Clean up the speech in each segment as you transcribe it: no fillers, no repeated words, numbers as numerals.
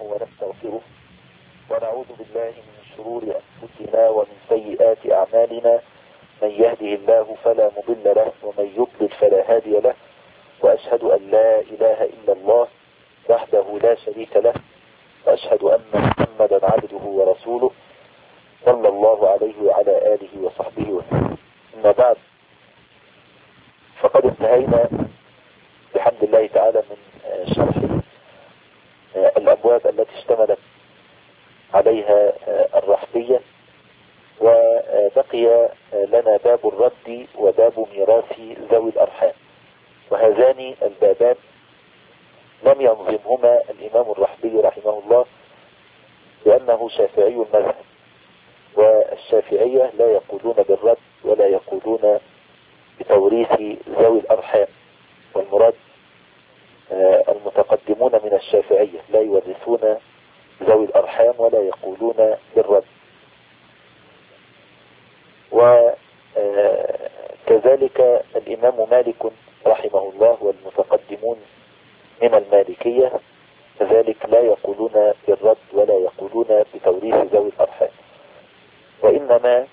ونستغفره ونعوذ بالله من شرور أنفسنا ومن سيئات أعمالنا. من يهده الله فلا مضل له ومن يضلل فلا هادي له، وأشهد أن لا إله إلا الله وحده لا شريك له، وأشهد أن محمدا عبده ورسوله صلى الله عليه وعلى آله وصحبه وسلم. أما بعد، فقد انتهينا بحمد الله تعالى من شرح الأبواب التي اشتملت عليها الرحبية، وبقي لنا باب الرد وباب ميراث ذوي الأرحام، وهذان البابان لم ينظمهما الإمام الرحبي رحمه الله لأنه شافعي المذهب، والشافعية لا يقولون بالرد ولا يقولون بتوريث ذوي الأرحام، والمراد المتقدمون من الشافعية لا يورثون ذوي الأرحام ولا يقولون بالرد. وكذلك الإمام مالك رحمه الله والمتقدمون من المالكية كذلك لا يقولون بالرد ولا يقولون بتوريث ذوي الأرحام، وإنما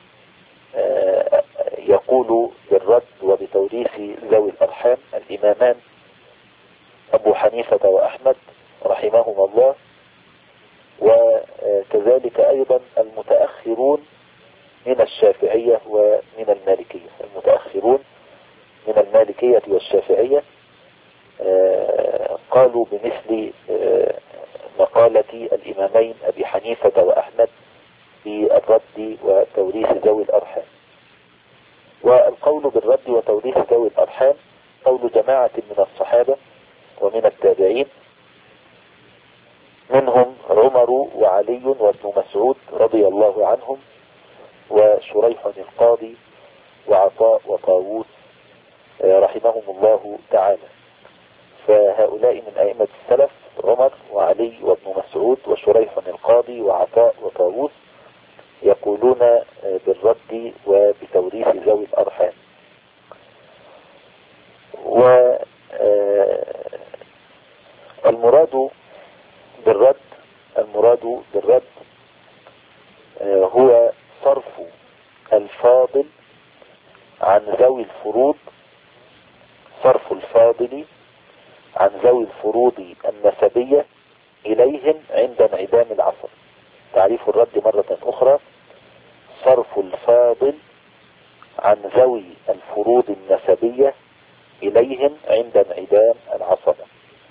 يقول بالرد وبتوريث ذوي الأرحام الإمامان أبو حنيفة وأحمد رحمهما الله، وكذلك أيضا المتأخرون من الشافعية ومن المالكية. المتأخرون من المالكية والشافعية قالوا بمثل مقالة الإمامين أبي حنيفة وأحمد في الرد وتوريث ذوي الأرحام. والقول بالرد وتوريث ذوي الأرحام قول جماعة من الصحابة ومن التابعين، منهم عمر وعلي وابن مسعود رضي الله عنهم، وشريح القاضي وعطاء وطاووس رحمهم الله تعالى. فهؤلاء من أئمة السلف عمر وعلي وابن مسعود وشريح القاضي وعطاء وطاووس يقولون بالرد وبتوريث ذوي الأرحام. والمراد بالرد هو صرف الفاضل عن ذوي الفروض، صرف الفاضل عن ذوي الفروض النسبية إليهم عند انعدام العصر. تعريف الرد مرة أخرى: صرف الفاضل عن ذوي الفروض النسبية إليهم عند انعدام العصبة.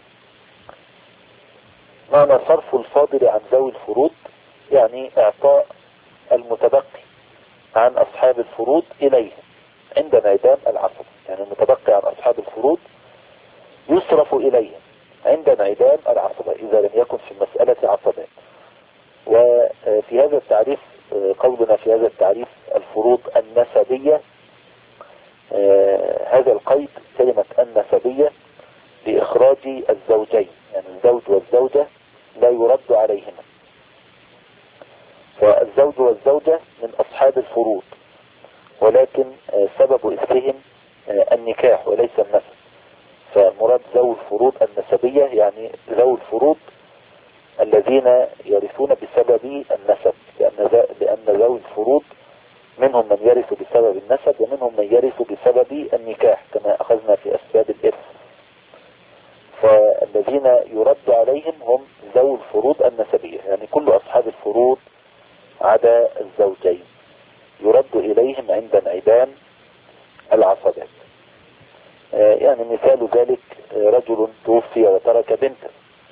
معنى صرف الفاضل عن ذوي الفروض يعني إعطاء المتبقي عن أصحاب الفروض إليهم عند انعدام العصبة، يعني المتبقي عن أصحاب الفروض يصرف إليهم عند انعدام العصبة إذا لم يكن في المسألة عصبات. وفي هذا التعريف قولنا في هذا التعريف الفروض النسبية، هذا القيد كلمة النسبية لإخراج الزوجين، يعني الزوج والزوجة لا يرد عليهما، فالزوج والزوجة من أصحاب الفروض، ولكن سبب إرثهم النكاح وليس النسب. فمراد ذوي الفروض النسبية يعني ذوي الفروض الذين يرثون بسبب النسب، لأن ذوي الفروض منهم من يرث بسبب النسب ومنهم من يرث بسبب النكاح كما أخذنا في أسباب الإرث. فالذين يرد عليهم هم ذوي الفروض النسبية، يعني كل أصحاب الفروض عدا الزوجين يرد إليهم عند انعدام العصبات. يعني مثال ذلك رجل توفي وترك بنتا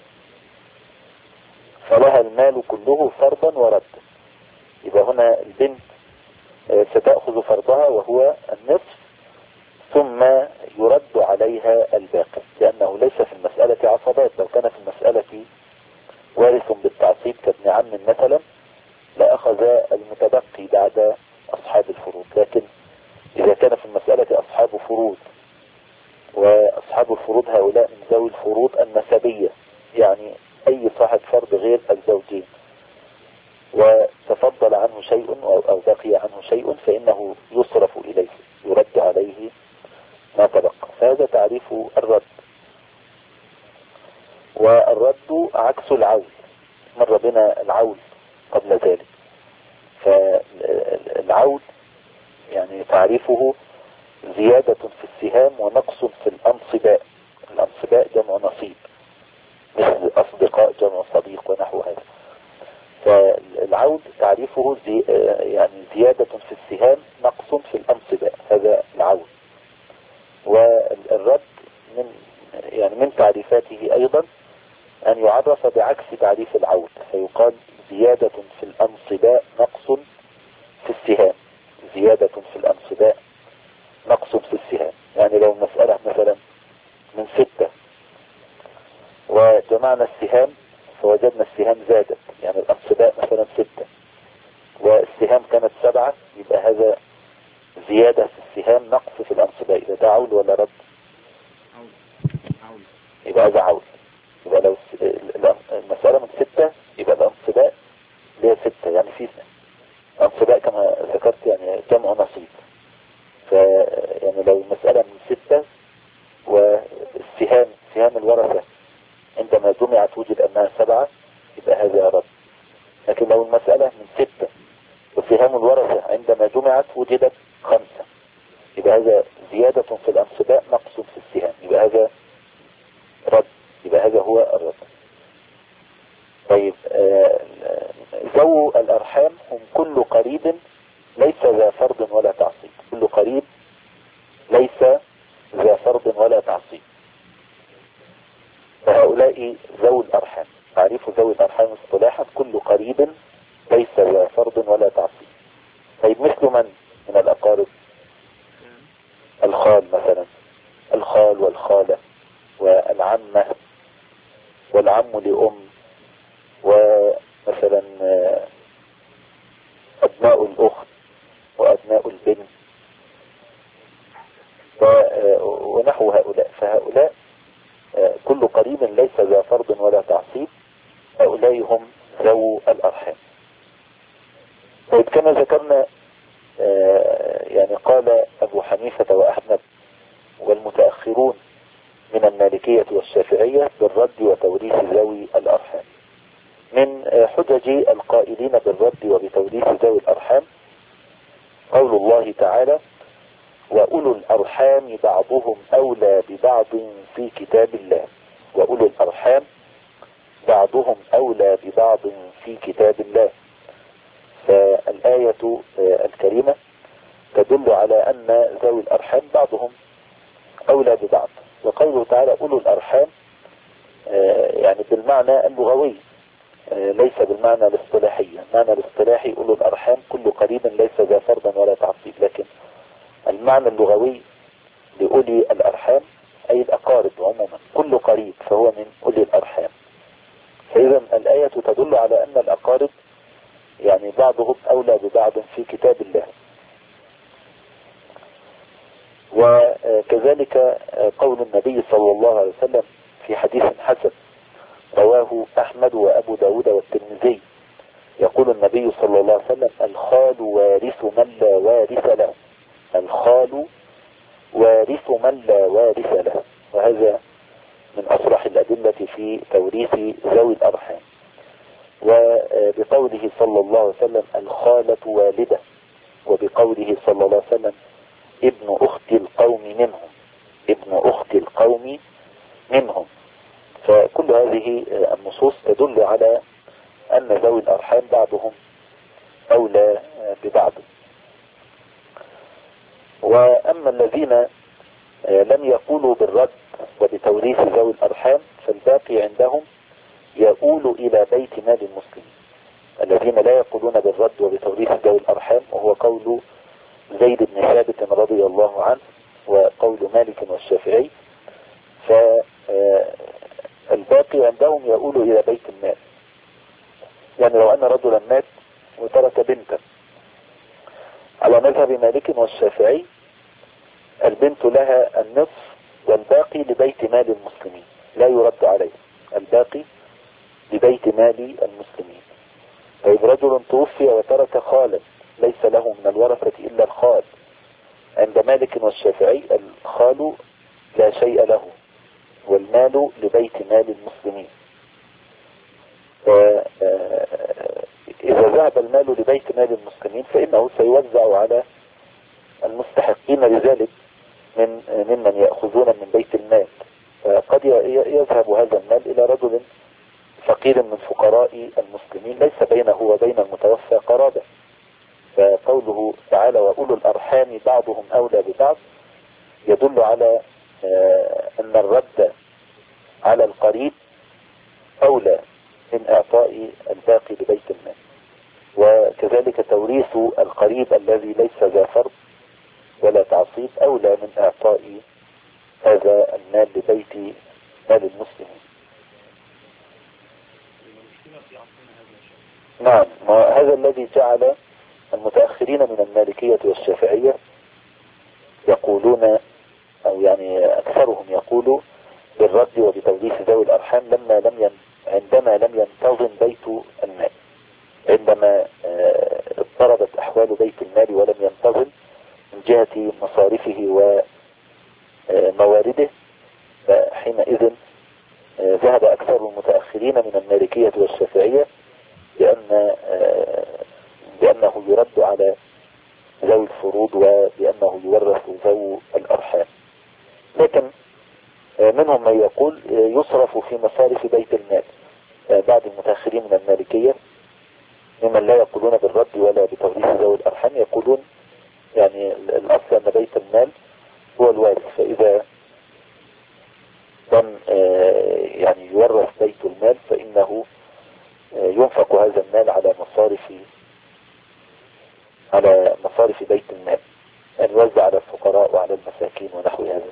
فلها المال كله فرضا وردا، يبقى هنا البنت ستأخذ فرضها وهو النصف، ثم يرد عليها الباقي، لأنه ليس في المسألة عصبات. لو كان في المسألة وارث بالتعصيب كابن عم مثلا لأخذ المتبقي بعد أصحاب الفروض، لكن إذا كان في المسألة أصحاب فروض، وأصحاب الفروض هؤلاء من ذوي الفروض النسبية، يعني أي صاحب فرض غير الزوجين، وتفضل عنه شيء أو بقي عنه شيء، فإنه يصرف إليه، يرد عليه ما تبقى. فهذا تعريف الرد. والرد عكس العول، مر بنا العول قبل ذلك. فالعول يعني تعريفه زيادة في السهام ونقص في الأنصباء. الأنصباء جمع نصيب، مثل أصدقاء جمع صديق ونحو هذا. فالعود تعريفه يعني زيادة في السهام نقص في الأنصباء، هذا العود. والرد من تعريفاته أيضا أن يعرف بعكس تعريف العود، فيقال زيادة في الأنصباء نقص في السهام. زيادة في الأنصباء نقص في السهام، يعني لو المسألة مثلا من 6 وجمعنا السهام فوجدنا السهام زادت، يعني الأنصباء مثلا 6 والسهام كانت 7، يبقى هذا زيادة في السهام نقص في الأنصباء. إذا ده عول ولا رد؟ عول. يبقى هذا عول. يبقى لو المسألة من 6 يبقى الأنصباء ليه 6، يعني في أنصباء كما ذكرت يعني جمع نصيب. يعني لو المسألة من 6 والسهام سهام الورثة عندما جمعت وجد أنها 7، يبقى هذا رد. لكن لو المسألة من 6 وسهام الورثة عندما جمعت وجدت 5، يبقى هذا زيادة في الأنصباء نقص في السهام، يبقى هذا رد. يبقى هذا هو الرد. طيب ذو الأرحام هم كل قريب ليس ذا فرض ولا تعصيب. كل قريب ليس ذا فرض ولا تعصيب. فهؤلاء ذو الأرحام. تعريف ذوي الأرحام اصطلاحا كل قريب ليس ذا فرض ولا تعصيب. طيب مثل من الأقارب؟ الخال مثلا، الخال والخالة والعمة والعم لأم، ومثلا أبناء الأخت وأبناء البنت ونحو هؤلاء. فهؤلاء كل قريب ليس ذا فرض ولا تعصيب، هؤلاء هم ذو الأرحام. طيب كما ذكرنا يعني قال أبو حنيفة وأحمد والمتأخرون من المالكية والشافعية بالرد وتوريث ذوي الأرحام. من حجج القائلين بالرد وبتوريث ذوي الأرحام قول الله تعالى: وأولو الأرحام بعضهم أولى ببعض في كتاب الله. وأولو الأرحام بعضهم أولى ببعض في كتاب الله. فالآية الكريمة تدل على أن ذوي الأرحام بعضهم أولى ببعض. وقوله تعالى أولو الأرحام يعني بالمعنى اللغوي ليس بالمعنى الاصطلاحي. المعنى الاصطلاحي أولو الأرحام كل قريب ليس ذا فرض ولا تعصيب، لكن المعنى اللغوي لأولي الأرحام أي الأقارب عموما، كل قريب فهو من أولي الأرحام. فإذا الآية تدل على أن الأقارب يعني بعضهم أولى ببعض في كتاب الله. وكذلك قول النبي صلى الله عليه وسلم في حديث حسن رواه أحمد وأبو داود والترمذي، يقول النبي صلى الله عليه وسلم: الخال وارث من لا وارث له. الخال وارث من لا وارث له. وهذا من أصرح الأدلة في توريث ذوي الأرحام. وبقوله صلى الله عليه وسلم: الخالة والدة. وبقوله صلى الله عليه وسلم: ابن أخت القوم منهم. ابن أخت القوم منهم. فكل هذه النصوص تدل على أن ذوي الأرحام بعضهم أولى ببعض. وأما الذين لم يقولوا بالرد وبتوريث ذوي الأرحام فالباقي عندهم يؤول إلى بيت مال المسلمين. الذين لا يقولون بالرد وبتوريث ذوي الأرحام وهو قول زيد بن ثابت رضي الله عنه وقول مالك والشافعي، فالباقي عندهم يؤول إلى بيت المال. يعني لو أن رجلا مات وترك بنتا على مذهب مالك والشافعي البنت لها النصف والباقي لبيت مال المسلمين لا يرد عليه. الباقي لبيت مال المسلمين. طيب رجل توفي وترك خالا ليس له من الورثة إلا الخال، عند مالك والشافعي الخال لا شيء له والمال لبيت مال المسلمين. ذهب المال لبيت مال المسلمين فإنه سيوزع على المستحقين لذلك ممن يأخذون من بيت المال. قد يذهب هذا المال إلى رجل فقير من فقراء المسلمين ليس بينه وبين المتوفى قرابة. فقوله تعالى وأولو الأرحام بعضهم أولى ببعض يدل على أن الرد على القريب أولى من إعطاء الباقي لبيت المال، وكذلك توريث القريب الذي ليس ذا فرض ولا تعصيب أولى من إعطاء هذا المال لبيت مال المسلمين. نعم، هذا الذي جعل المتأخرين من المالكية والشافعية يقولون، أو يعني أكثرهم يقولوا بالرد وبتوريث ذوي الأرحام عندما لم ينتظم بيت المال، عندما اضطربت أحوال بيت المال ولم ينتظم من جهة مصارفه وموارده، فحينئذ ذهب أكثر المتأخرين من المالكية والشافعية بأنه يرد على ذوي الفروض وبأنه يورث ذوي الأرحام. لكن منهم من يقول يصرف في مصارف بيت المال. بعض المتأخرين من المالكية ممن لا يقولون بالرد ولا بتوريث ذوي الأرحام يقولون يعني الأصل أن بيت المال هو الوارث، فإذا لم يعني يورث بيت المال فإنه ينفق هذا المال على مصارف بيت المال، أن يوزع على الفقراء وعلى المساكين ونحو هذا.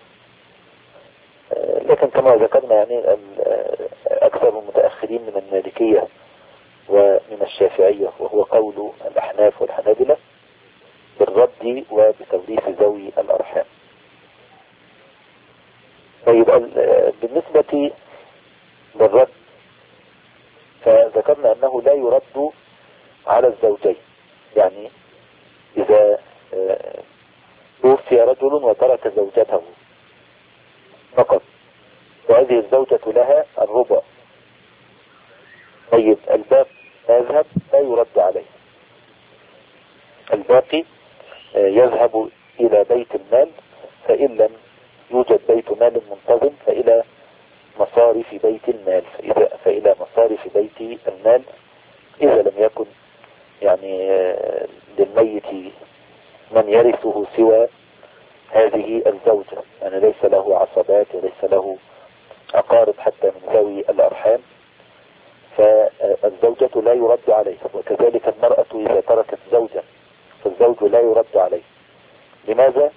لكن كما ذكرنا يعني أكثر المتأخرين من المالكية ومن الشافعية وهو قول الأحناف والحنابلة بالرد وبتوريث ذوي الأرحام. طيب بالنسبة للرد فذكرنا أنه لا يرد على الزوجين، يعني إذا توفي رجل وترك زوجته فقط وهذه الزوجة لها الربع، طيب الباقي يذهب لا يرد عليه، الباقي يذهب إلى بيت المال، فإن لم يوجد بيت مال منتظم فإلى مصارف بيت المال، فإلى مصارف بيت المال إذا لم يكن يعني للميت من يرثه سوى هذه الزوجة، يعني ليس له عصبات وليس له أقارب حتى من ذوي الأرحام، فالزوجة لا يرد عليه. وكذلك المرأة إذا تركت زوجا فالزوج لا يرد عليه. لماذا؟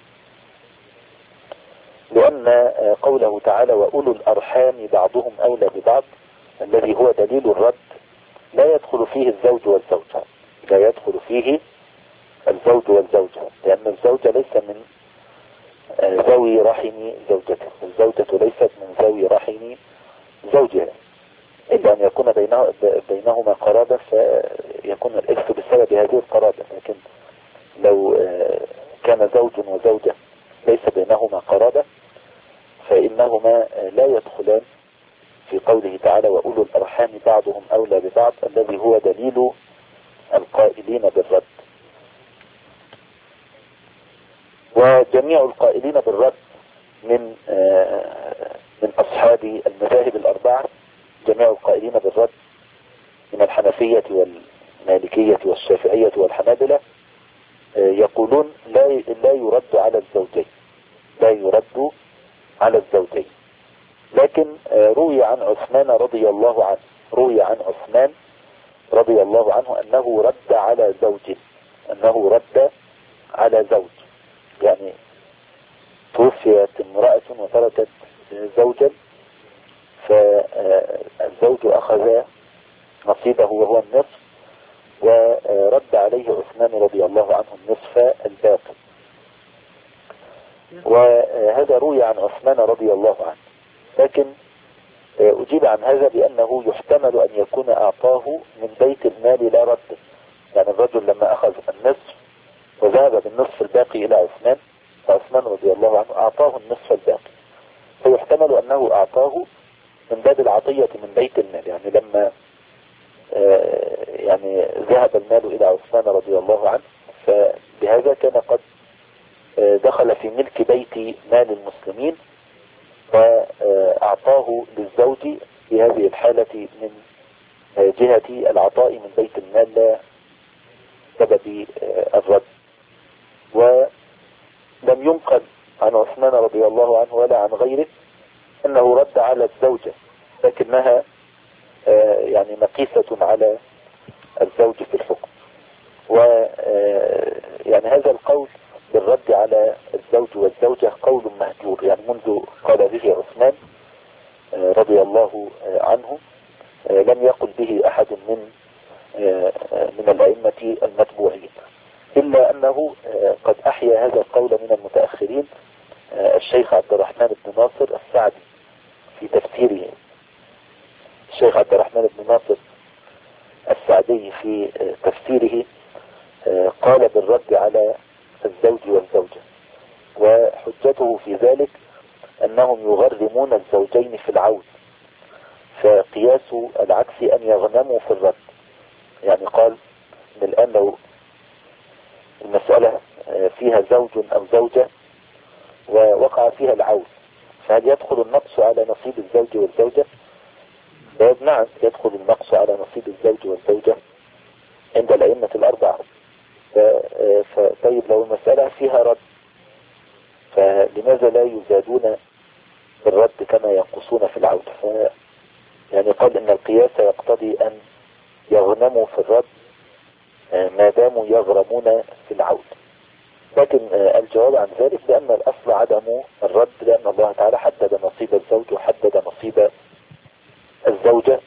لأن قوله تعالى وأولو الأرحام بعضهم أولى ببعض الذي هو دليل الرد لا يدخل فيه الزوج والزوجة، لا يدخل فيه الزوج والزوجة، لأن الزوجة ليس من ذوي رحم زوجته، الزوجة ليست من ذوي رحم زوجها، إلا أن يكون بينهما قرابة فيكون الإرث بسبب هذه القرابة. لكن لو كان زوج وزوجة ليس بينهما قرابة فإنهما لا يدخلان في قوله تعالى وأولو الأرحام بعضهم أولى ببعض الذي هو دليل القائلين بالرد. وجميع القائلين بالرد من أصحاب المذاهب الأربعة، جميع القائلين بالرد من الحنفية والمالكية والشافعية والحنابلة يقولون لا يرد على الزوجين، لا يرد على الزوجين. لكن روي عن عثمان رضي الله عنه، روي عن عثمان رضي الله عنه أنه رد على زوج، أنه رد على زوج، يعني توفيت امرأة وتركت زوجا فالزوج أخذ نصيبه وهو النصف ورد عليه عثمان رضي الله عنه النصف الباقي. وهذا روي عن عثمان رضي الله عنه، لكن أجيب عن هذا بأنه يحتمل أن يكون أعطاه من بيت المال لا رد، يعني الرجل لما أخذ النصف وذهب بالنصف الباقي إلى عثمان فعثمان رضي الله عنه أعطاه النصف الباقي، فيحتمل أنه أعطاه من باب العطية من بيت المال، يعني لما يعني ذهب ذهب المال إلى عثمان رضي الله عنه، فبهذا كان قد دخل في ملك بيت مال المسلمين، وأعطاه للزوج في هذه الحالة من جهة العطاء من بيت المال لا سبب الرد. ولم ينقل عن عثمان رضي الله عنه ولا عن غيره أنه رد على الزوجة، لكنها يعني مقيسة على الزوج في الحكم. ويعني هذا القول بالرد على الزوج والزوجة قول مهجور، يعني منذ قال به عثمان رضي الله عنه لم يقل به أحد من الأئمة المتبوعين، إلا أنه قد أحيا هذا القول من المتأخرين الشيخ عبد الرحمن بن ناصر السعدي في تفسيره. الشيخ عبد الرحمن بن ناصر السعدي في تفسيره قال بالرد على الزوج والزوجة، وحجته في ذلك أنهم يغرمون الزوجين في العود، فقياس العكس أن يغنموا في الرد. يعني قال من الآن لو المسألة فيها زوج أو زوجة ووقع فيها العود، فهل يدخل النقص على نصيب الزوج والزوجة؟ نعم، يدخل النقص على نصيب الزوج والزوجة عند الأئمة الأربعة. طيب لو المسألة فيها رد، فلماذا لا يزادون بالرد كما ينقصون في العود؟ يعني قال إن القياس يقتضي أن يغنموا في الرد ما داموا يغرمون في العود. لكن الجواب عن ذلك بأن الأصل عدم الرد، لأن الله تعالى حدد نصيب الزوج وحدد نصيب الزوجة،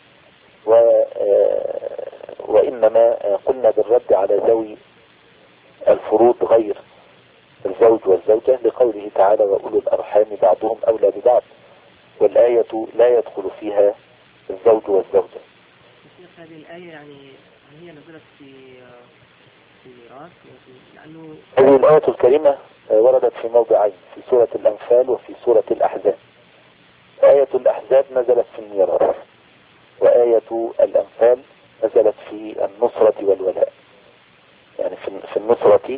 وإنما قلنا بالرد على ذوي الفروض غير الزوج والزوجة لقوله تعالى وأولو الأرحام بعضهم أولى ببعض، والآية لا يدخل فيها الزوج والزوجة. هذه الآية يعني هي نزلت في ميراث، لأنه هذه الآية الكريمة وردت في موضعين، في سورة الأنفال وفي سورة الأحزاب. آية الأحزاب نزلت في الميراث، وآية الأنفال نزلت في النصرة والولاء، يعني في النصرة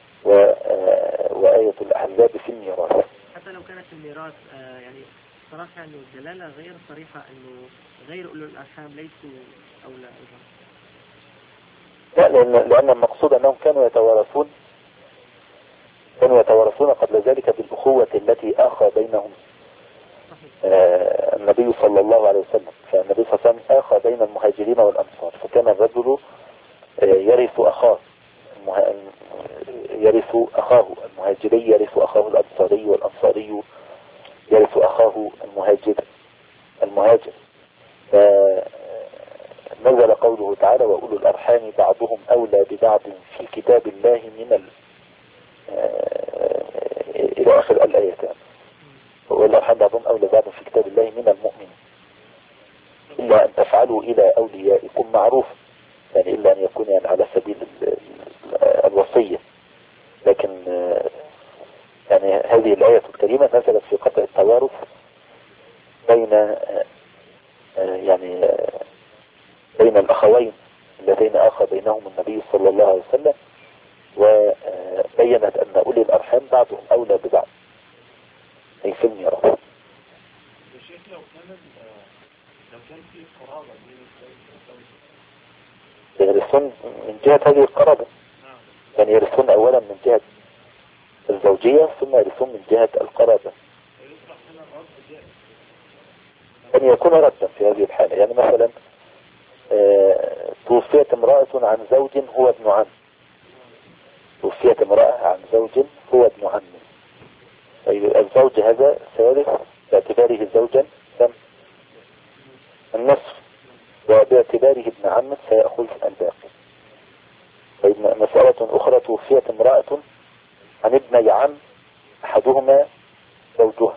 وآية الأحزاب في الميراث. حتى لو كانت في الميراث يعني صراحة أنه الدلالة غير صريحة أنه غير أولو الأرحام ليسوا أولى أيضا. لا، لأن المقصود أنهم كانوا يتوارثون قبل ذلك بالأخوة التي آخى بينهم النبي صلى الله عليه وسلم. فالنبي صلى الله عليه وسلم آخى بين المهاجرين والأنصار، فكان الرجل يرث أخاه المهاجري يرث أخاه الأنصاري، والأنصاري يرث أخاه المهاجر. فنزل قوله تعالى وأولو الأرحام بعضهم أولى ببعض في كتاب الله إلى آخر الآيتان. وأولو الأرحام بعضهم أولى ببعض في كتاب الله من المؤمنين إلا أن تفعلوا إلى أوليائكم معروفا، يعني إلا أن يكون يعني على سبيل الوصية. لكن يعني هذه الآية الكريمة نزلت في قطع التوارث بين الأخوين اللذين آخى بينهم النبي صلى الله عليه وسلم، وبينت أن أولي الأرحام بعضهم أولى ببعض أي في الميراث. يا شيخ لو كان في قرابة بين يرثون من جهة هذه القرابة، يعني يرثون أولا من جهة الزوجية ثم يرثون من جهة القرابة، أن يكون ردا في هذه الحالة. يعني مثلا توفيت امرأة عن زوج هو ابن عم، توفيت امرأة عن زوج هو ابن عم، الزوج هذا سيرث باعتباره زوجا النصف، وباعتباره ابن عم سيأخذ الباقي. مسألة أخرى توفيت امرأة عن ابن عم أحدهما زوجها،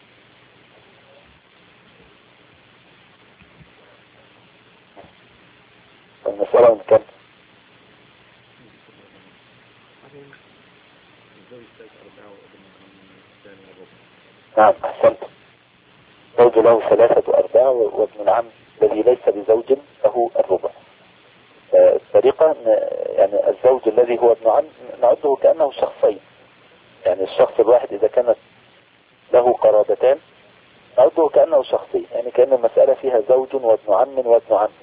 المسألة من كم؟ نعم أحسنت، زوج له 3/4 وابن العم الذي ليس بزوج له الربع. الطريقة القاعدة يعني الزوج الذي هو ابن عم نعده كأنه شخصين. يعني الشخص الواحد إذا كانت له قرابتان نعده كأنه شخصين، يعني كأن المسألة فيها زوج وابن عم وابن عم.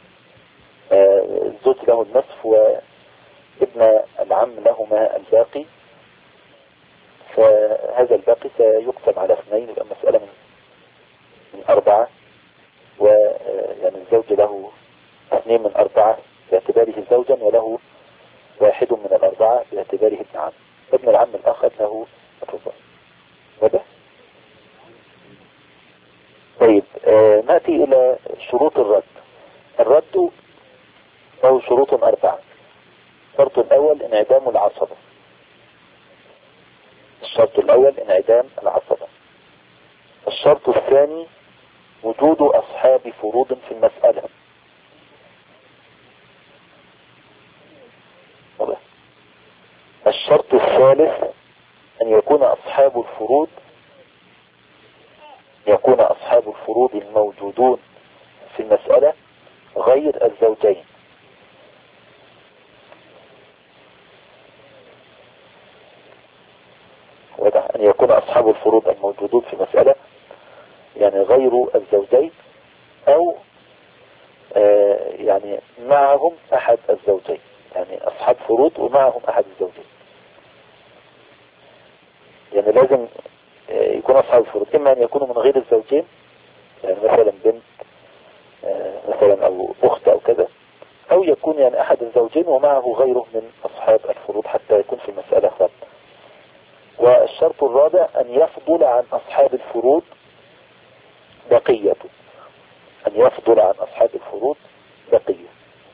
الزوج له النصف وابن العم لهما الباقي، فهذا الباقي سيقسم على 2، يبقى مسألة من 4، ويعني الزوج له 2 من 4 باعتباره زوجا، وله 1 من 4 باعتباره ابن عم. ابن العم الآخر له الربع. واضح؟ طيب نأتي إلى شروط الرد. الرد له شروط 4. الشرط الأول انعدام العصبة. الشرط الأول انعدام العصبة. الشرط الثاني وجود أصحاب فروض في المسألة. الشرط الثالث أن يكون أصحاب الفروض الموجودون في المسألة غير الزوجين. أن يكون أصحاب الفروض الموجودون في المسألة يعني غير الزوجين، أو يعني معهم أحد الزوجين، يعني أصحاب فروض ومعهم أحد الزوجين. يعني لازم يكون أصحاب الفروض إما أن يكونوا من غير الزوجين، يعني مثلا بنت مثلا أو أخت أو كذا، أو يكون يعني أحد الزوجين ومعه غيره من أصحاب الفروض حتى يكون في المسألة فرد. والشرط الرابع أن يفضل عن أصحاب الفروض بقية. أن يفضل عن أصحاب الفروض بقية.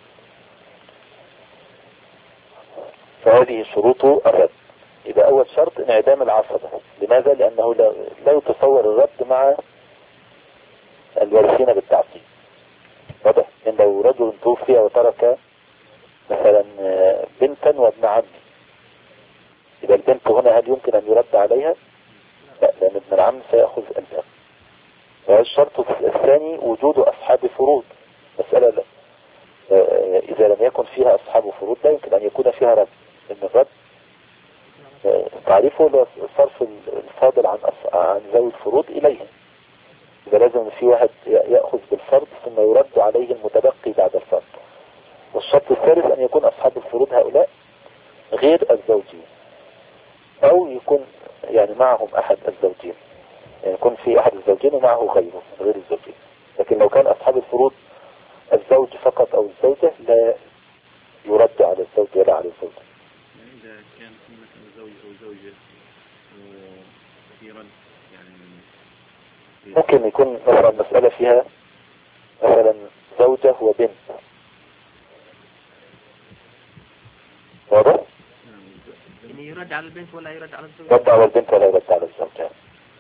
فهذه شروط الرد. إذا أول شرط انعدام العصبة. لماذا؟ لأنه لا يتصور الرد مع الوارثين بالتعصيب. واضح؟ إن لو رجل توفي وترك مثلا بنتا وابن عم، إذا البنت هنا هل يمكن أن يرد عليها؟ لا، لأن ابن العم سيأخذ الباقي. والشرط الثاني وجود أصحاب فروض. مسألة لا. إذا لم يكن فيها أصحاب فروض لا يمكن أن يكون فيها رد. إن الرد تعريفه هو صرف الفاضل عن ذوي الفروض إليهم. إذا لازم في واحد يأخذ بالفرض ثم يرد عليه المتبقي بعد الفرض. والشرط الثالث أن يكون أصحاب الفروض هؤلاء غير الزوجين، أو يكون يعني معهم أحد الزوجين، يعني يكون في أحد الزوجين ومعه غيره من غير الزوجين. لكن لو كان أصحاب الفروض الزوج فقط أو الزوجة لا يرد على الزوج ولا على الزوجة. إذا كان مثلا زوج أو زوجة في رد يعني ممكن يكون مثلا مسألة فيها مثلا زوجة وبنت. واضح؟ يعني يرد على البنت ولا يرد على الزوج؟ يرد على البنت ولا يرد على الزوجة.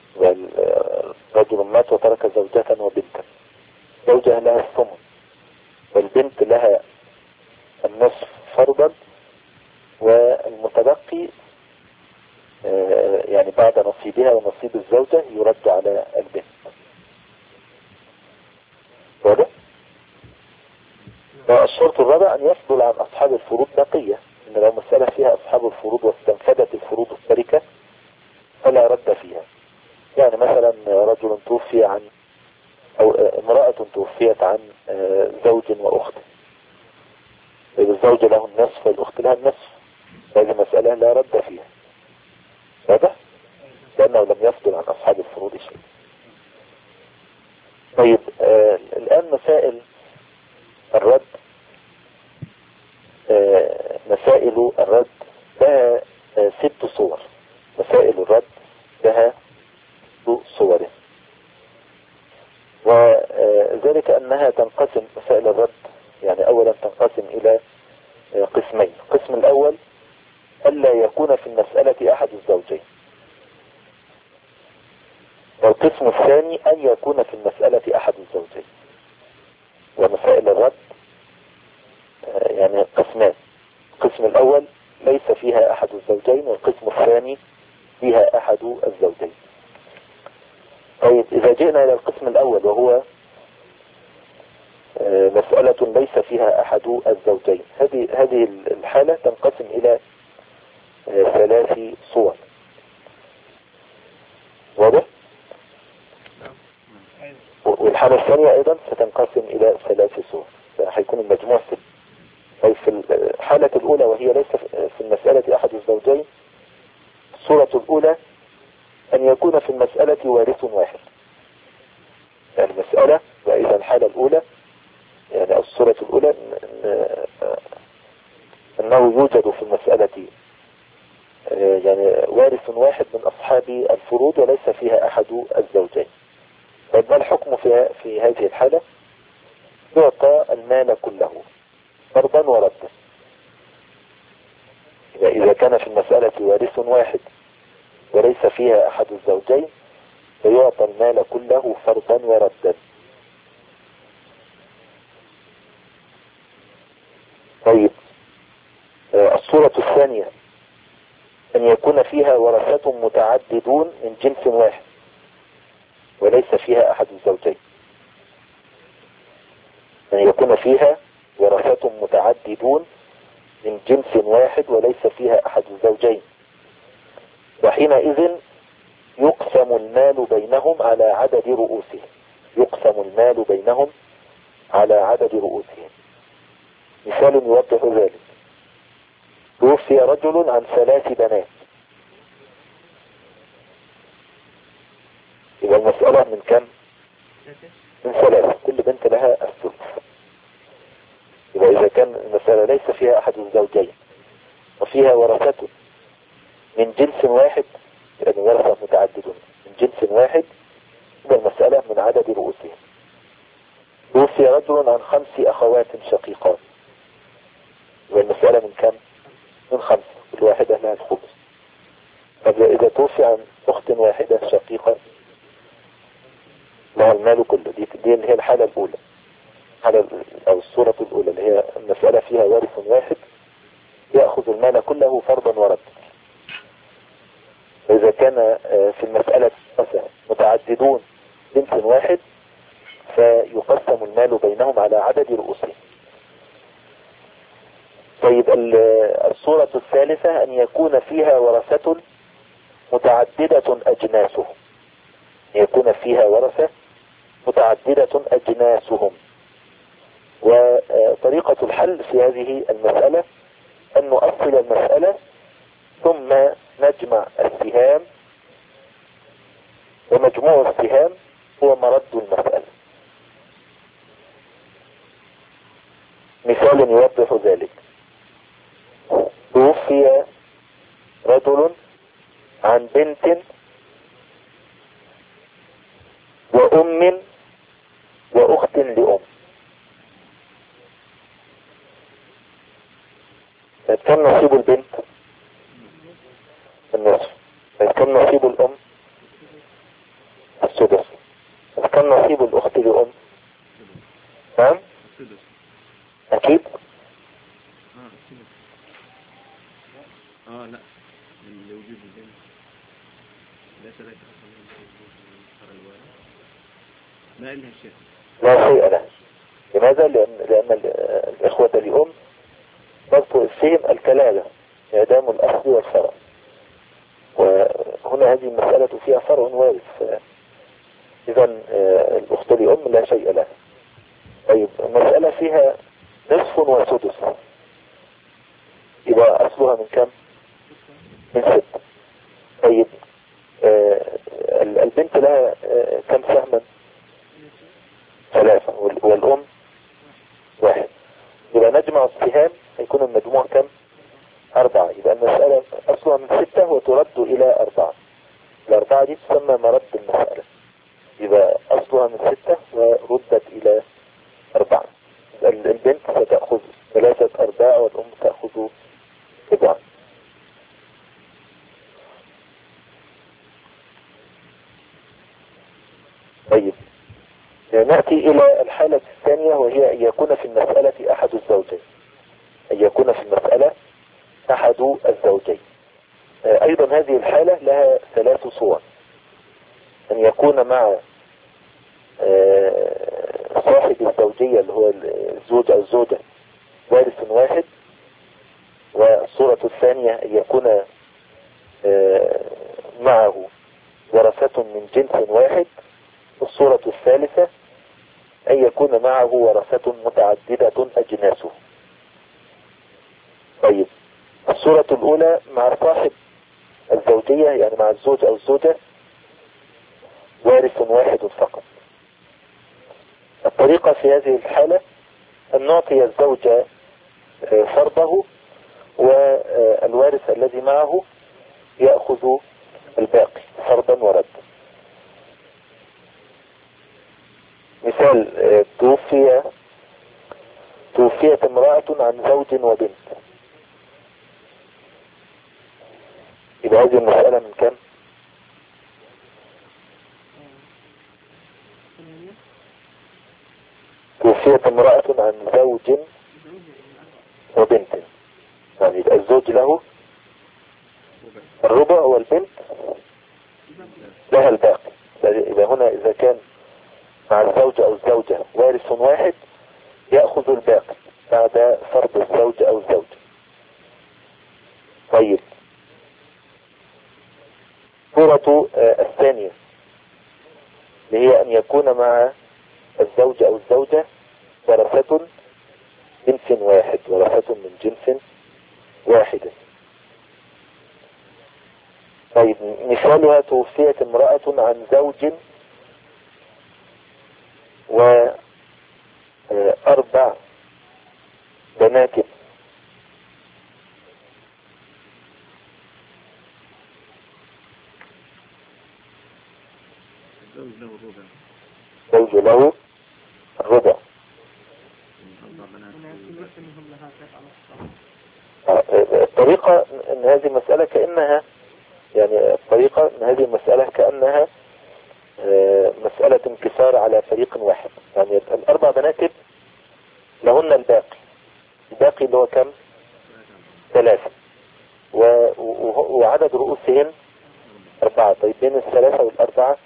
رجل مات وترك زوجة وبنتا. زوجة لها الثمن والبنت لها النصف فرضا، والمتبقي يعني بعد نصيبها ونصيب الزوجة يرد على البنت. واضح؟ والشرط الرابع أن يفضل عن أصحاب الفروض بقية. إن لو مسألة فيها أصحاب الفروض واستنفدت الفروض التركة فلا رد فيها. يعني مثلا رجل توفي عن أو امرأة توفيت عن زوج وأخت، الزوج له النصف والأخت لها النصف، هذه مسألة لا رد فيها. واضح؟ لأنه لم يفضل عن أصحاب الفروض شيء. طيب الآن مسائل الرد. مسائل الرد لها 6 صور. مسائل الرد لها 6 صور، وذلك أنها تنقسم مسائل الرد. يعني أولا تنقسم إلى قسمين. القسم الأول ألا يكون في المسألة أحد الزوجين، والقسم الثاني أن يكون في المسألة أحد الزوجين. ومسائل الرد يعني قسمان. القسم الأول ليس فيها أحد الزوجين، والقسم الثاني فيها أحد الزوجين. طيب إذا جئنا إلى القسم الأول وهو مسألة ليس فيها أحد الزوجين. هذه الحالة تنقسم إلى 3 صور. واضح؟ والحالة الثانية أيضا ستنقسم إلى 3 صور، فهيكون المجموع 6. أي في الحالة الأولى وهي ليس في المسألة أحد الزوجين، الصورة الأولى أن يكون في المسألة وارث واحد. يعني المسألة وإذا الحالة الأولى، يعني الصورة الأولى أنه يوجد في المسألة يعني وارث واحد من أصحاب الفروض وليس فيها أحد الزوجين. طيب ما الحكم في هذه الحالة؟ يعطى المال كله فرضا وردا. إذا كان في المسألة وارث واحد وليس فيها أحد الزوجين فيعطى المال كله فرضا وردا. طيب الصورة الثانية أن يكون فيها ورثة متعددون من جنس واحد وليس فيها أحد الزوجين. أن يكون فيها ورثة متعددون من جنس واحد وليس فيها أحد الزوجين، وحينئذ يقسم المال بينهم على عدد رؤوسهم. يقسم المال بينهم على عدد رؤوسهم. مثال يوضح ذلك: توفي رجل عن 3 بنات، إذا المسألة من كم؟ من 3، كل بنت لها الثلث. إذا كان المسألة ليس فيها أحد الزوجين وفيها ورثة من جنس واحد، يعني ورثة متعددون من جنس واحد، إذا المسألة من عدد رؤوسهم. توفي رجل عن 5 أخوات شقيقات، والمسألة من كم؟ من 5، كل واحدة لها الخمس. طب إذا توفي عن أخت واحدة شقيقة لها المال كله. دي اللي هي الحالة الأولى، أو الصورة الأولى اللي هي المسألة فيها وارث واحد يأخذ المال كله فرضا وردا. إذا كان في المسألة متعددون جنس واحد فيقسم المال بينهم على عدد رؤوسهم. طيب الصورة الثالثة أن يكون فيها ورثة متعددة أجناسهم. يكون فيها ورثة متعددة أجناسهم. وطريقة الحل في هذه المسألة أن نؤصل المسألة ثم نجمع السهام، ومجموع السهام هو مرد المسألة. مثال يوضح ذلك: توفي رجل عن بنت وأم وأخت لأم. كم نصيب البنت؟ النصف. كم نصيب الأم؟ السدس. كم نصيب الأخت لأم؟ نعم؟ أكيد؟ لا، لوجود البنت ليس لك لا إلها شيء. لا شيء له. لماذا؟ لأن الإخوة لأم ضبط السهم الكلالة، إعدام الأصل والفرع، وهنا هذه المسألة فيها فرع وارث، إذا الأخت لأم لا شيء لها. طيب المسألة فيها نصف وسدس، يبقى أصلها من كم؟ من 6. طيب البنت لها كم سهما؟ 3، والأم 1. يبقى نجمع السهام هيكون المجموع كم؟ 4. يبقى المسألة أصلها من 6 وترد إلى 4. ال4 دي تسمى مرد المسألة. يبقى أصلها من 6 وردت إلى 4. البنت ستأخذ 3/4 والأم تأخذ 4. طيب نأتي إلى الحالة الثانية، وهي أن يكون في المسألة أحد الزوجين. أن يكون في المسألة أحد الزوجين. أيضا هذه الحالة لها 3 صور. أن يكون مع صاحب الزوجية اللي هو الزوج أو الزوجة وارث واحد، والصورة الثانية أن يكون معه ورثة من جنس واحد، والصورة الثالثة أن يكون معه ورثة متعددة أجناسه. طيب الصورة الأولى مع صاحب الزوجية يعني مع الزوج أو الزوجة وارث واحد فقط. الطريقة في هذه الحالة أن نعطي الزوج فرضه والوارث الذي معه يأخذ الباقي فرضا وردا. مثال توفيت امرأة عن زوج وبنت، يبقى هذه المسألة من كم؟ توفيت امرأة عن زوج وبنت، يعني يبقى الزوج له الربع والبنت لها الباقي. يبقى هنا إذا كان مع الزوج أو الزوجة وارث واحد يأخذ الباقي بعد فرض الزوج أو الزوجة. طيب صورة الثانية اللي هي أن يكون مع الزوج أو الزوجة ورثة جنس واحد، ورثة من جنس واحد. طيب مثالها توفيت امرأة عن زوج وأربع بنات، زوج له الربع. الطريقة ان هذه المسألة كأنها يعني الطريقة ان هذه المسألة كأنها مسألة انكسار على فريق واحد. يعني الأربع بنات لهن الباقي اللي هو كم؟ 3 وعدد رؤوسهن 4. طيب بين 3 والأربعة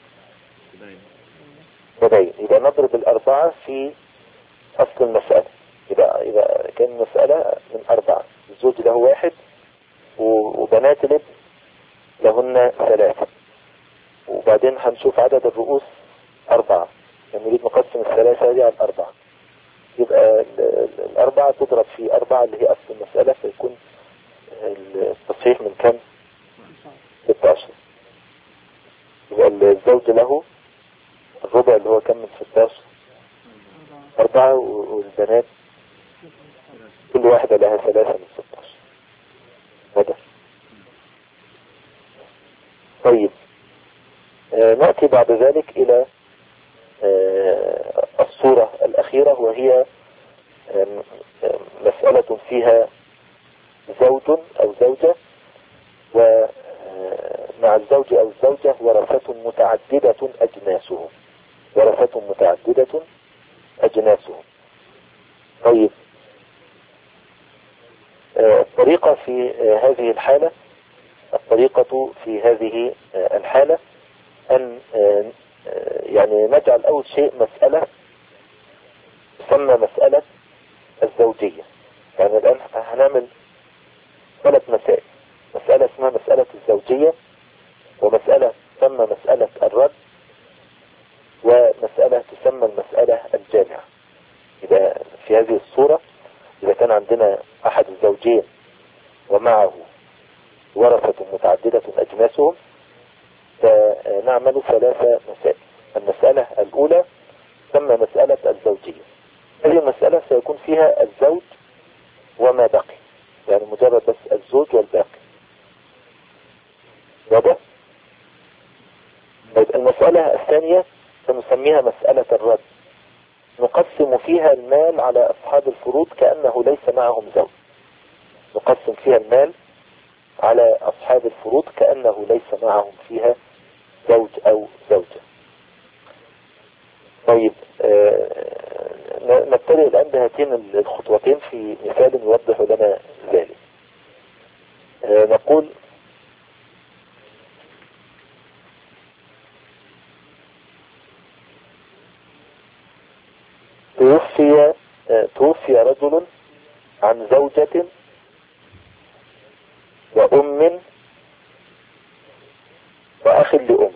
بدين، يبقى نضرب 4 في أصل المسألة. يبقى كان المسألة من 4، الزوج له 1 وبنات الابن لهن 3، وبعدين هنشوف عدد الرؤوس 4، يعني نريد نقسم 3 دي على 4. يبقى 4 تضرب في 4 اللي هي أصل المسألة، فيكون التصحيح من كم؟ 16. يبقى الزوج له الربع اللي هو كم من 16؟ 4، والبنات كل واحدة لها 3 من 16. واضح؟ طيب نأتي بعد ذلك إلى الصورة الأخيرة، وهي مسألة فيها زوج أو زوجة ومع الزوج أو الزوجة ورثة متعددة أجناسهم، ورثة متعددة أجناسهم. طيب الطريقة في هذه الحالة أن يعني نجعل أول شيء مسألة تسمى مسألة الزوجية. يعني الآن هنعمل 3 مسائل، مسألة اسمها مسألة الزوجية، ومسألة تسمى مسألة الرد، ومسألة تسمى المسألة الجامعة. إذا في هذه الصورة إذا كان عندنا أحد الزوجين ومعه ورثة متعددة أجناسهم فنعمل 3 مسائل. المسألة الأولى تسمى مسألة الزوجية. هذه المسألة سيكون فيها الزوج وما بقي، يعني مجرد بس الزوج والباقي. واضح؟ طيب المسألة الثانية سنسميها مسألة الرد، نقسم فيها المال على أصحاب الفروض كأنه ليس معهم زوج. نقسم فيها المال على أصحاب الفروض كأنه ليس معهم فيها زوج أو زوجة. طيب نبتدئ الآن بهاتين الخطوتين في مثال يوضح لنا ذلك. نقول توفي رجل عن زوجة وأم وأخ لأم.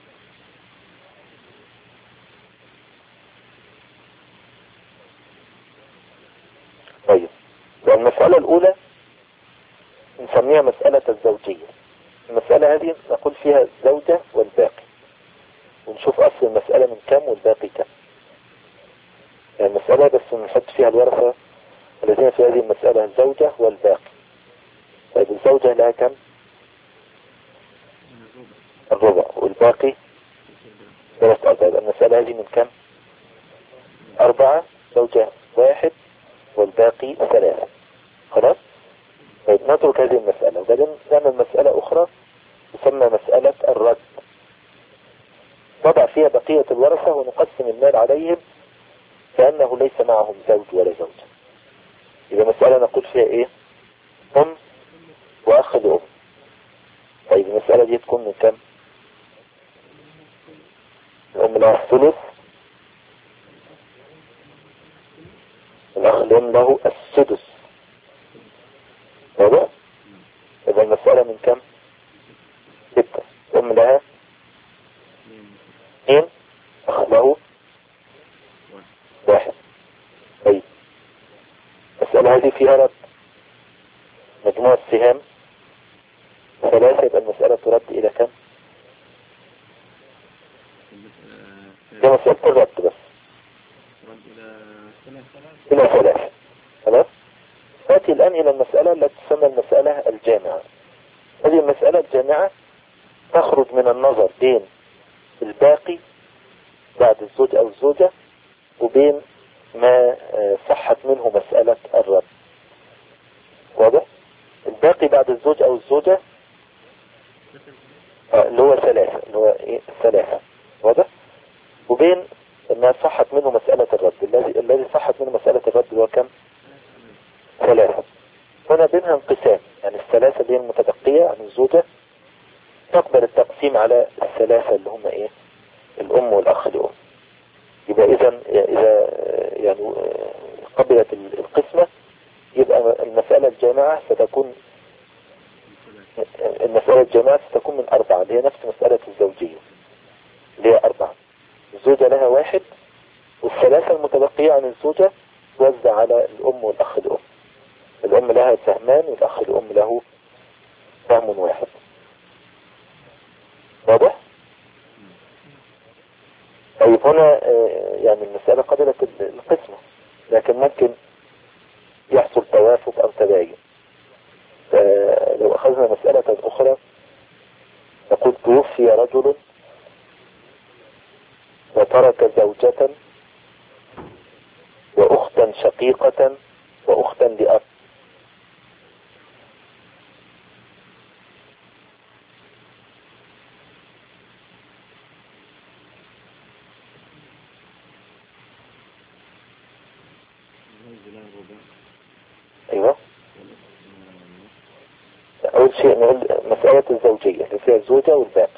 طيب، والمسألة الأولى نسميها مسألة الزوجية. المسألة هذه نقول فيها الزوجة والباقي، ونشوف أصل المسألة من كم والباقي كم. يعني المسألة بس نحط فيها الورثة الذين في هذه المسألة الزوجة والباقي. طيب الزوجة لها كم؟ الربع، والباقي 3/4. المسألة هذه من كم؟ 4، زوجة 1 والباقي 3. خلاص؟ طيب نترك هذه المسألة وبعدين نعمل مسألة أخرى تسمى مسألة الرد. نضع فيها بقية الورثة ونقسم المال عليهم كأنه ليس معهم زوج ولا زوجة. إذا مسألة نقول فيها إيه؟ أم وأخ لأم. طيب المسألة دي تكون من كم؟ الأم لها الثلث، الأخ لأم له السدس. واضح؟ إذا المسألة من كم؟ 6. الأم لها 2، أخ له 1. طيب المسألة هذه فيها رد. مجموع السهام 3، يبقى المسألة ترد إلى كم؟ دي مسألة الرد بس. إلى 3. خلاص؟ نأتي الآن إلى المسألة التي تسمى المسألة الجامعة. هذه المسألة الجامعة تخرج من النظر بين الباقي بعد الزوج أو الزوجة وبين ما صحت منه مسألة الرد. واضح؟ الباقي بعد الزوج أو الزوجة اللي هو 3، اللي هو إيه؟ 3. واضح؟ وبين ما صحت منه مسألة الرد. الذي صحت منه مسألة الرد هو كم؟ 3. هنا بينها انقسام، يعني 3 بين المتبقية عن الزوجة تقبل التقسيم على 3 اللي هم ايه؟ الأم والأخ لأم. يبقى إذا يعني قبلت القسمة، يبقى المسألة الجامعة ستكون من 4، اللي هي نفس مسألة الزوجية اللي هي 4. الزوجة لها 1 وال3 المتبقية عن الزوجة توزع على الأم والأخ لأم. الأم لها سهمان والأخ الأم له سهم 1. واضح؟ طيب هنا يعني المسألة قبلت القسمة، لكن ممكن يحصل توافق أو تباين. لو أخذنا مسألة أخرى نقول توفي رجل وترك زوجة وأختا شقيقة وأختا لأب. ايوه، اول شيء نقول مسألة الزوجية اللي فيها الزوجة والباقي.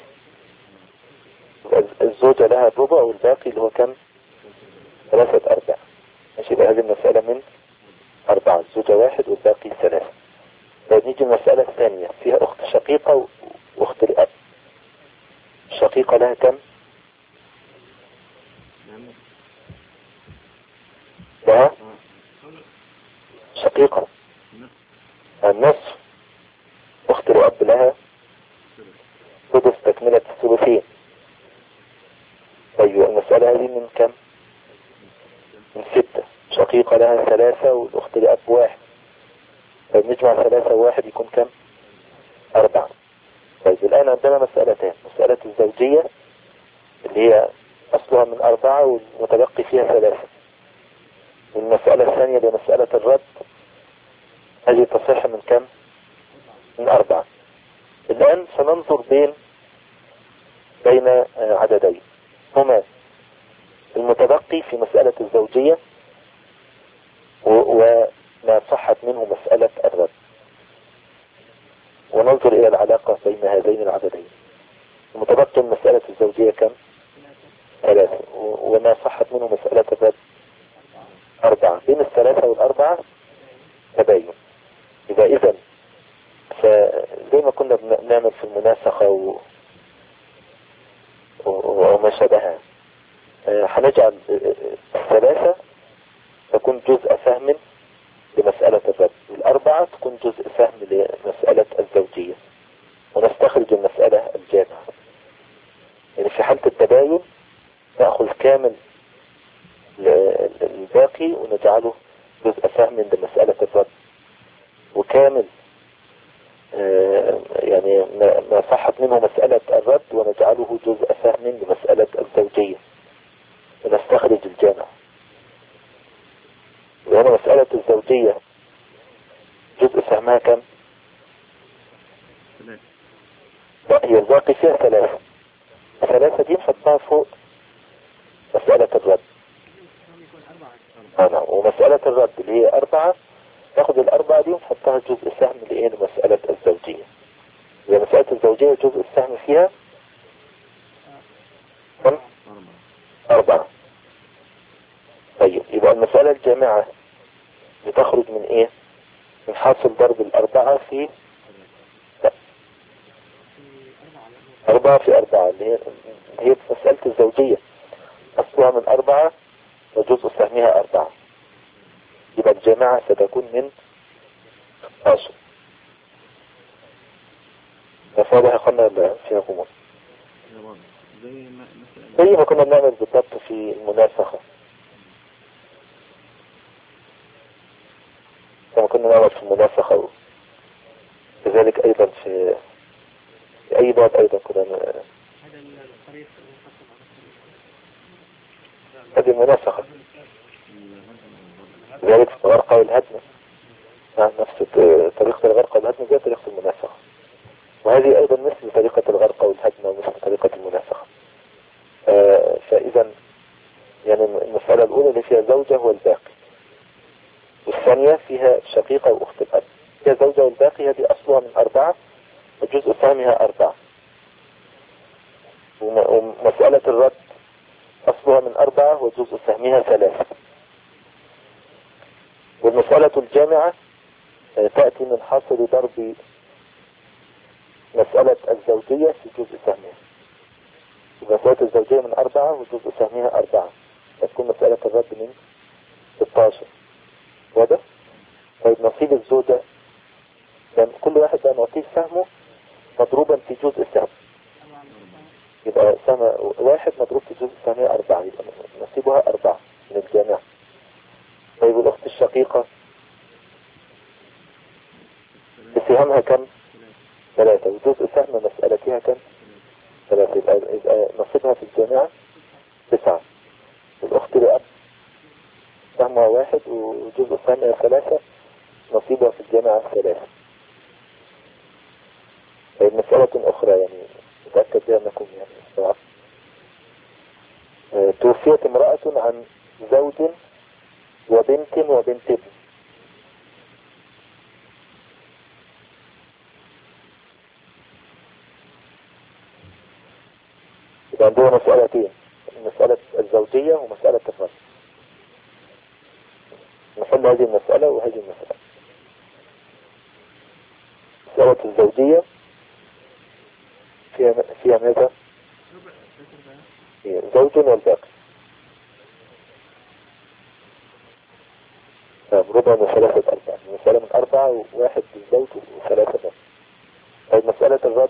الزوجة لها الربع والباقي اللي هو كم؟ 3/4. ماشي، يبقى هذه المسألة من 4، الزوجة 1 والباقي 3. طيب نيجي المسألة الثانية فيها اخت شقيقة واخت لأب. الشقيقة لها كم؟ لها شقيقة النصف. اخت لأب لها سدس تكملة الثلثين. طيب المسألة هذه من كم؟ من 6. شقيقة لها 3 والاخت لأب 1. طيب نجمع 3 و1 يكون كم؟ 4. طيب الآن عندنا مسألتين، مسألة الزوجية اللي هي أصلها من 4 والمتبقي فيها 3، والمسألة الثانية اللي مسألة الرد هذه تصح من كم؟ من 4. الآن سننظر بين عددين هما المتبقي في مسألة الزوجية وما صحت منه مسألة الرد، وننظر إلى العلاقة بين هذين العددين. المتبقي من مسألة الزوجية كم؟ 3، وما صحت منه مسألة الرد 4 بين الثلاثة والأربعة تباين. يبقى إذا فزي ما كنا بنعمل في المناسخة وما شابهها، هنجعل الثلاثة تكون جزء فهم لمسألة الرد، والأربعة تكون جزء فهم لمسألة الزوجية، ونستخرج المسألة الجامعة. يعني في حالة التباين نأخذ كامل الباقي ونجعله جزء فهم لمسألة الرد، وكامل يعني ما صحت منه مسألة الرد ونجعله جزء فهم لمسألة الزوجية، ونستخرج الجامع. وهنا مسألة الزوجية جزء فهمها كم؟ لا، هي الباقي فيها 3. 3 دي نحطها فوق مسألة الرد. نعم، ومسألة الرد اللي هي 4 ناخد 4 دي ونحطها جزء سهم لإيه لمسألة الزوجية. هي مسألة الزوجية جزء السهم فيها 4. طيب، يبقى المسألة الجامعة بتخرج من ايه؟ من حاصل ضرب 4 في 4 في 4 اللي هي مسألة الزوجية أصلها من 4 وجزء سهمها 4. يبقى الجامعة ستكون من 16. فواضح يا اخوانا ولا فيها غموض؟ زي ما كنا بنعمل بالضبط في المناسخة، كما كنا نعمل في المناسخة، كذلك أيضا في أي باب أيضا كنا هذه المناسخة، ذلك في الغرقة والهدم. نفس طريقة الغرقة والهدم زي طريقة المناسخة، وهذه أيضا مثل طريقة الغرقة والهدم ومثل طريقة المناسخة. فإذا يعني المسألة الأولى اللي فيها زوجة والباقي، والثانية فيها شقيقة وأخت الأب. فيها زوجة والباقي هذه أصلها من 4 وجزء سهمها 4. ومسألة الرد أصلها من 4 وجزء سهمها 3. والمسألة الجامعة تأتي من حاصل ضرب مسألة الزوجية في جزء سهمها. مسألة الزوجية من 4 وجزء سهمها 4، فتكون مسألة الرد من 16. واضح؟ طيب، نصيب الزوجة يعني كل واحد بقى نعطيه سهمه مضروبا في جزء سهم، يبقى سهم واحد مضروب في جزء سهمه 4، يبقى نصيبها 4 من الجامعة. طيب، الأخت الشقيقة بسهامها كم؟ 3، وجزء سهم مسألتها كم؟ 3، يبقى نصيبها في الجامعة 9. الأخت لأب سهمها 1 وجزء سهمها 3، نصيبها في الجامعة 3. طيب، مسألة أخرى يعني متأكد بها أنكم يعني استوعبت. توفيت امرأة عن زوج وبنت وبنت ابن. يبقى عندنا مسألتين، مسألة الزوجية ومسألة الرد. نحل هذه المسألة وهذه المسألة. مسألة الزوجية فيها ماذا؟ فيها زوج والباقي. ربع من 3 أرباع. المسألة من 4 و1 للزوج و3 بس. طيب، مسألة الرد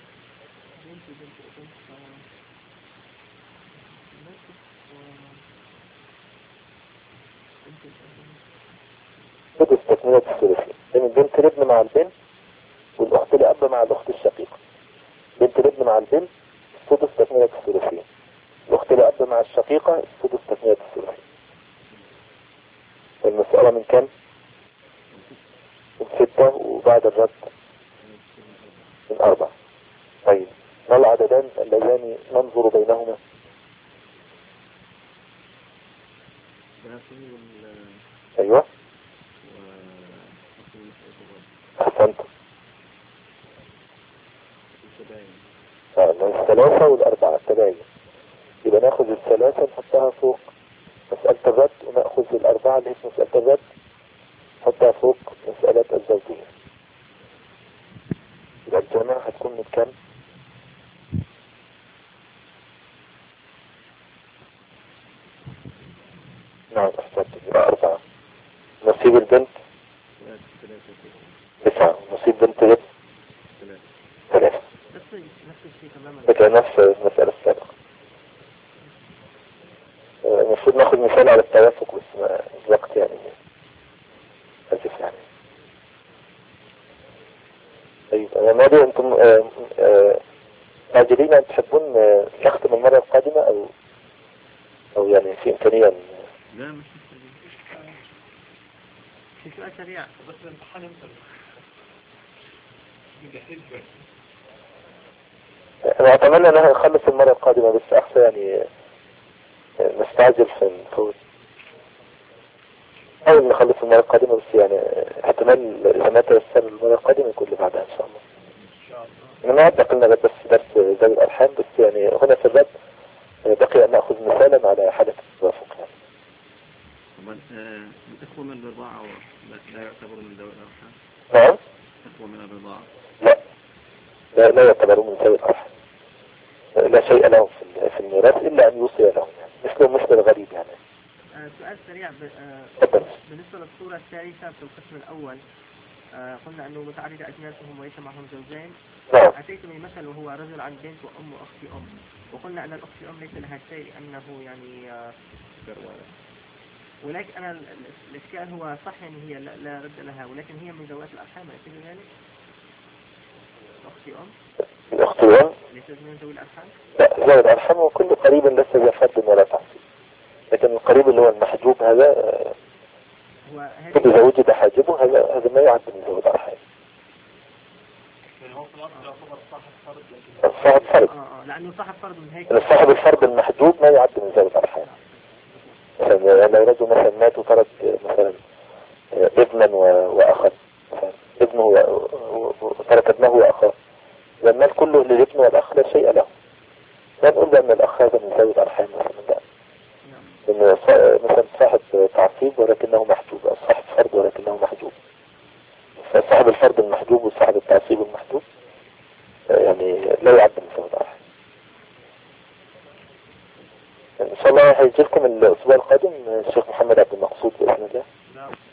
سدس تكملة الثلاثين، يعني بنت الابن مع البنت والأخت لأب مع الأخت الشقيقة. بنت الابن مع البنت سدس تكملة الثلاثين، الأخت لأب مع الشقيقة سدس تكملة الثلاثين. المسألة من كم؟ من 6، وبعد الرد من 4. طيب، ما العددان اللذان ننظر بينهما؟ أيوة، أحسنت. 3 و4 التباين. يبقى ناخذ 3 نحطها فوق مسألة الرد، ونأخذ 4 4 اللي هي مسألة الرد حطها فوق مسألة الزوجية. يبقى الجامعة هتكون من كام؟ نعم أحسنت، يبقى 4. نصيب البنت 9، نصيب بنت الابن 3. نفس الشيء تماما. بقى نفس المسألة السابقة. المفروض ناخد مثال على التوافق بس الوقت يعني أسف يعني. طيب ماذا أنتم عاجلين أن تحبون نختم المرة القادمة أو يعني في إمكانية؟ لا مش في سؤال سريع بس الامتحان امتى؟ أنا أتمنى أنها نخلص المرة القادمة بس أحسن يعني نستعجل في الفوز. أول نخلص المرة القادمة بس يعني احتمال إذا ما تيسر المرة القادمة يكون اللي بعدها إن شاء الله. أنا ما أعتقد أن بس درس ذوي الأرحام بس يعني هنا في الرد بقي أن نأخذ مثالا على حالة التوافق يعني. طبعا الإخوة من الرضاعة لا يعتبرون من ذوي الأرحام. نعم؟ الإخوة من الرضاعة لا يعتبرون من ذوي الأرحام. لا شيء لهم في الميراث إلا أن يوصي لهم يعني مثل الغريب يعني. سؤال سريع بالنسبة للصورة الثالثة في القسم الأول قلنا أنه متعدد أجناسهم وليس معهم زوجين. نعم. أتيت بمثل وهو رجل عن بنت وأم وأخت أم، وقلنا أن الأخت أم ليس لها شيء لأنه يعني ولكن أنا الإشكال هو صح يعني هي لا رد لها، ولكن هي من ذوات الأرحام أليس كذلك؟ أختي أم الأخت أم ليست من ذوي الأرحام؟ لا ذوي الأرحام وكل قريب ليس ذا فرد ولا تعصيب، لكن القريب اللي هو المحجوب هذا إذا وجد حاجبه هذا ما يعد من ذوي الأرحام. هو في الأصل يعتبر صاحب فرد صاحب فرد لأنه صاحب فرد من هيك صاحب الفرد المحجوب ما يعد من ذوي الأرحام. مثلا لو رجل مثلا مات وترك مثلا ابنا وأخا ابنه وترك ابنه وأخاه والمال كله للابن والأخ لا شيء له، لا نقول بأن الأخ هذا من ذوي الأرحام مثلا، لأنه مثلا صاحب تعصيب ولكنه محجوب أو صاحب فرد ولكنه محجوب. فصاحب الفرد المحجوب وصاحب التعصيب المحجوب يعني لا يعد من ذوي الأرحام. إن شاء الله هيجي لكم الأسبوع القادم الشيخ محمد عبد المقصود بإذن الله.